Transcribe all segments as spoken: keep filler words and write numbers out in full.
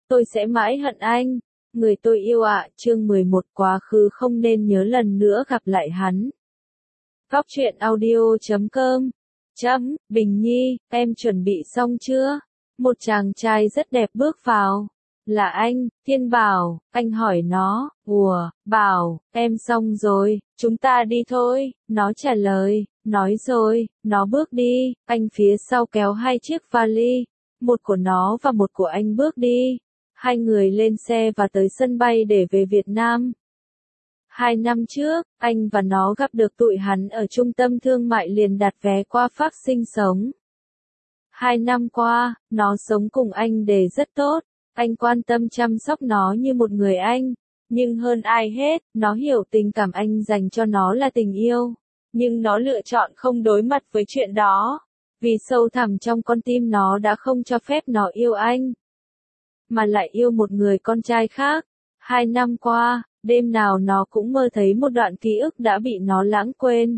tôi sẽ mãi hận anh. Người tôi yêu ạ, chương mười một quá khứ không nên nhớ lần nữa gặp lại hắn. Góc truyện audio chấm com Chấm, Bình Nhi, em chuẩn bị xong chưa? Một chàng trai rất đẹp bước vào. Là anh, Thiên Bảo, anh hỏi nó, ùa, Bảo, em xong rồi, chúng ta đi thôi, nó trả lời, nói rồi, nó bước đi, anh phía sau kéo hai chiếc vali, một của nó và một của anh bước đi. Hai người lên xe và tới sân bay để về Việt Nam. Hai năm trước, anh và nó gặp được tụi hắn ở trung tâm thương mại liền đặt vé qua Pháp sinh sống. Hai năm qua, nó sống cùng anh để rất tốt, anh quan tâm chăm sóc nó như một người anh. Nhưng hơn ai hết, nó hiểu tình cảm anh dành cho nó là tình yêu. Nhưng nó lựa chọn không đối mặt với chuyện đó. Vì sâu thẳm trong con tim nó đã không cho phép nó yêu anh. Mà lại yêu một người con trai khác. Hai năm qua, đêm nào nó cũng mơ thấy một đoạn ký ức đã bị nó lãng quên.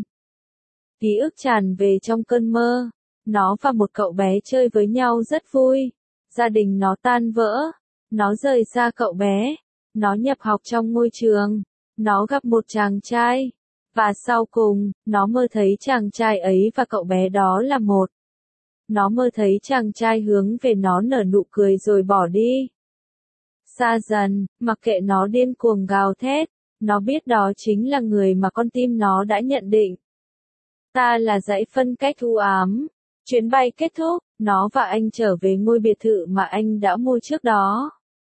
Ký ức tràn về trong cơn mơ. Nó và một cậu bé chơi với nhau rất vui. Gia đình nó tan vỡ. Nó rời xa cậu bé. Nó nhập học trong ngôi trường. Nó gặp một chàng trai. Và sau cùng, nó mơ thấy chàng trai ấy và cậu bé đó là một. Nó mơ thấy chàng trai hướng về nó nở nụ cười rồi bỏ đi. Xa dần, mặc kệ nó điên cuồng gào thét, nó biết đó chính là người mà con tim nó đã nhận định. Ta là dãy phân cách u ám. Chuyến bay kết thúc, nó và anh trở về ngôi biệt thự mà anh đã mua trước đó.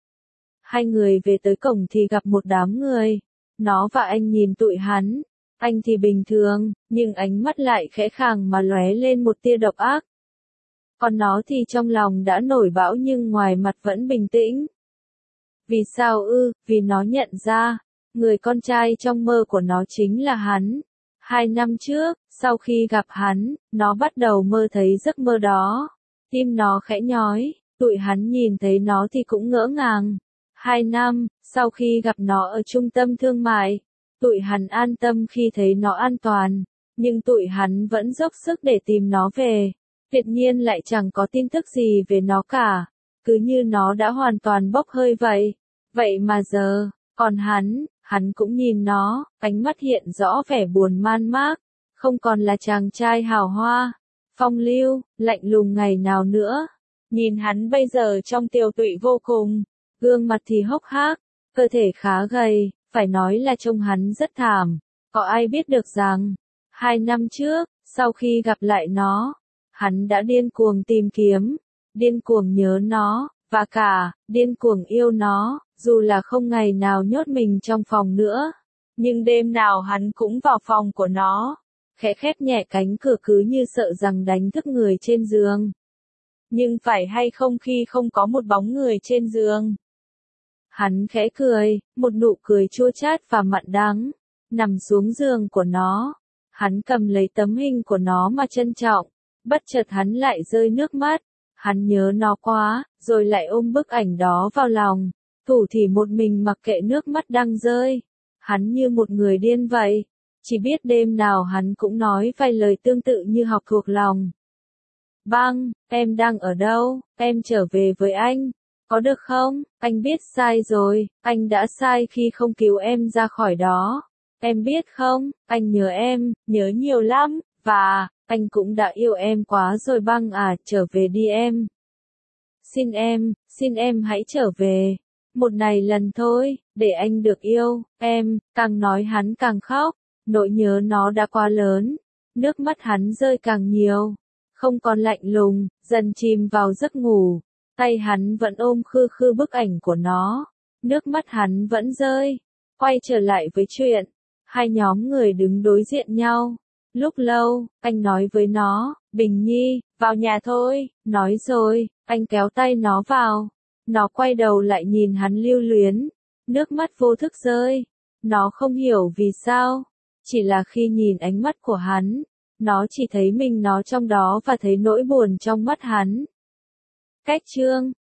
Hai người về tới cổng thì gặp một đám người. Nó và anh nhìn tụi hắn. Anh thì bình thường, nhưng ánh mắt lại khẽ khàng mà lóe lên một tia độc ác. Còn nó thì trong lòng đã nổi bão nhưng ngoài mặt vẫn bình tĩnh. Vì sao ư? Vì nó nhận ra, người con trai trong mơ của nó chính là hắn. Hai năm trước, sau khi gặp hắn, nó bắt đầu mơ thấy giấc mơ đó. Tim nó khẽ nhói, tụi hắn nhìn thấy nó thì cũng ngỡ ngàng. Hai năm, sau khi gặp nó ở trung tâm thương mại, tụi hắn an tâm khi thấy nó an toàn. Nhưng tụi hắn vẫn dốc sức để tìm nó về. Tuyệt nhiên lại chẳng có tin tức gì về nó cả. Cứ như nó đã hoàn toàn bốc hơi vậy. Vậy mà giờ, còn hắn, hắn cũng nhìn nó, ánh mắt hiện rõ vẻ buồn man mác. Không còn là chàng trai hào hoa, phong lưu, lạnh lùng ngày nào nữa. Nhìn hắn bây giờ trong tiều tụy vô cùng. Gương mặt thì hốc hác, cơ thể khá gầy, phải nói là trông hắn rất thảm. Có ai biết được rằng, hai năm trước, sau khi gặp lại nó, hắn đã điên cuồng tìm kiếm, điên cuồng nhớ nó, và cả, điên cuồng yêu nó, dù là không ngày nào nhốt mình trong phòng nữa. Nhưng đêm nào hắn cũng vào phòng của nó, khẽ khép nhẹ cánh cửa cứ như sợ rằng đánh thức người trên giường. Nhưng phải hay không khi không có một bóng người trên giường. Hắn khẽ cười, một nụ cười chua chát và mặn đắng, nằm xuống giường của nó. Hắn cầm lấy tấm hình của nó mà trân trọng, bất chợt hắn lại rơi nước mắt. Hắn nhớ nó quá, rồi lại ôm bức ảnh đó vào lòng, thủ thỉ một mình mặc kệ nước mắt đang rơi. Hắn như một người điên vậy, chỉ biết đêm nào hắn cũng nói vài lời tương tự như học thuộc lòng. Băng, em đang ở đâu? Em trở về với anh. Có được không? Anh biết sai rồi, anh đã sai khi không cứu em ra khỏi đó. Em biết không, anh nhớ em, nhớ nhiều lắm, và, anh cũng đã yêu em quá rồi Băng à, trở về đi em. Xin em, xin em hãy trở về. Một này lần thôi, để anh được yêu, em, càng nói hắn càng khóc, nỗi nhớ nó đã quá lớn. Nước mắt hắn rơi càng nhiều, không còn lạnh lùng, dần chìm vào giấc ngủ. Tay hắn vẫn ôm khư khư bức ảnh của nó. Nước mắt hắn vẫn rơi. Quay trở lại với chuyện. Hai nhóm người đứng đối diện nhau. Lúc lâu, anh nói với nó, Bình Nhi, vào nhà thôi. Nói rồi, anh kéo tay nó vào. Nó quay đầu lại nhìn hắn lưu luyến. Nước mắt vô thức rơi. Nó không hiểu vì sao. Chỉ là khi nhìn ánh mắt của hắn, nó chỉ thấy mình nó trong đó và thấy nỗi buồn trong mắt hắn. Cách chương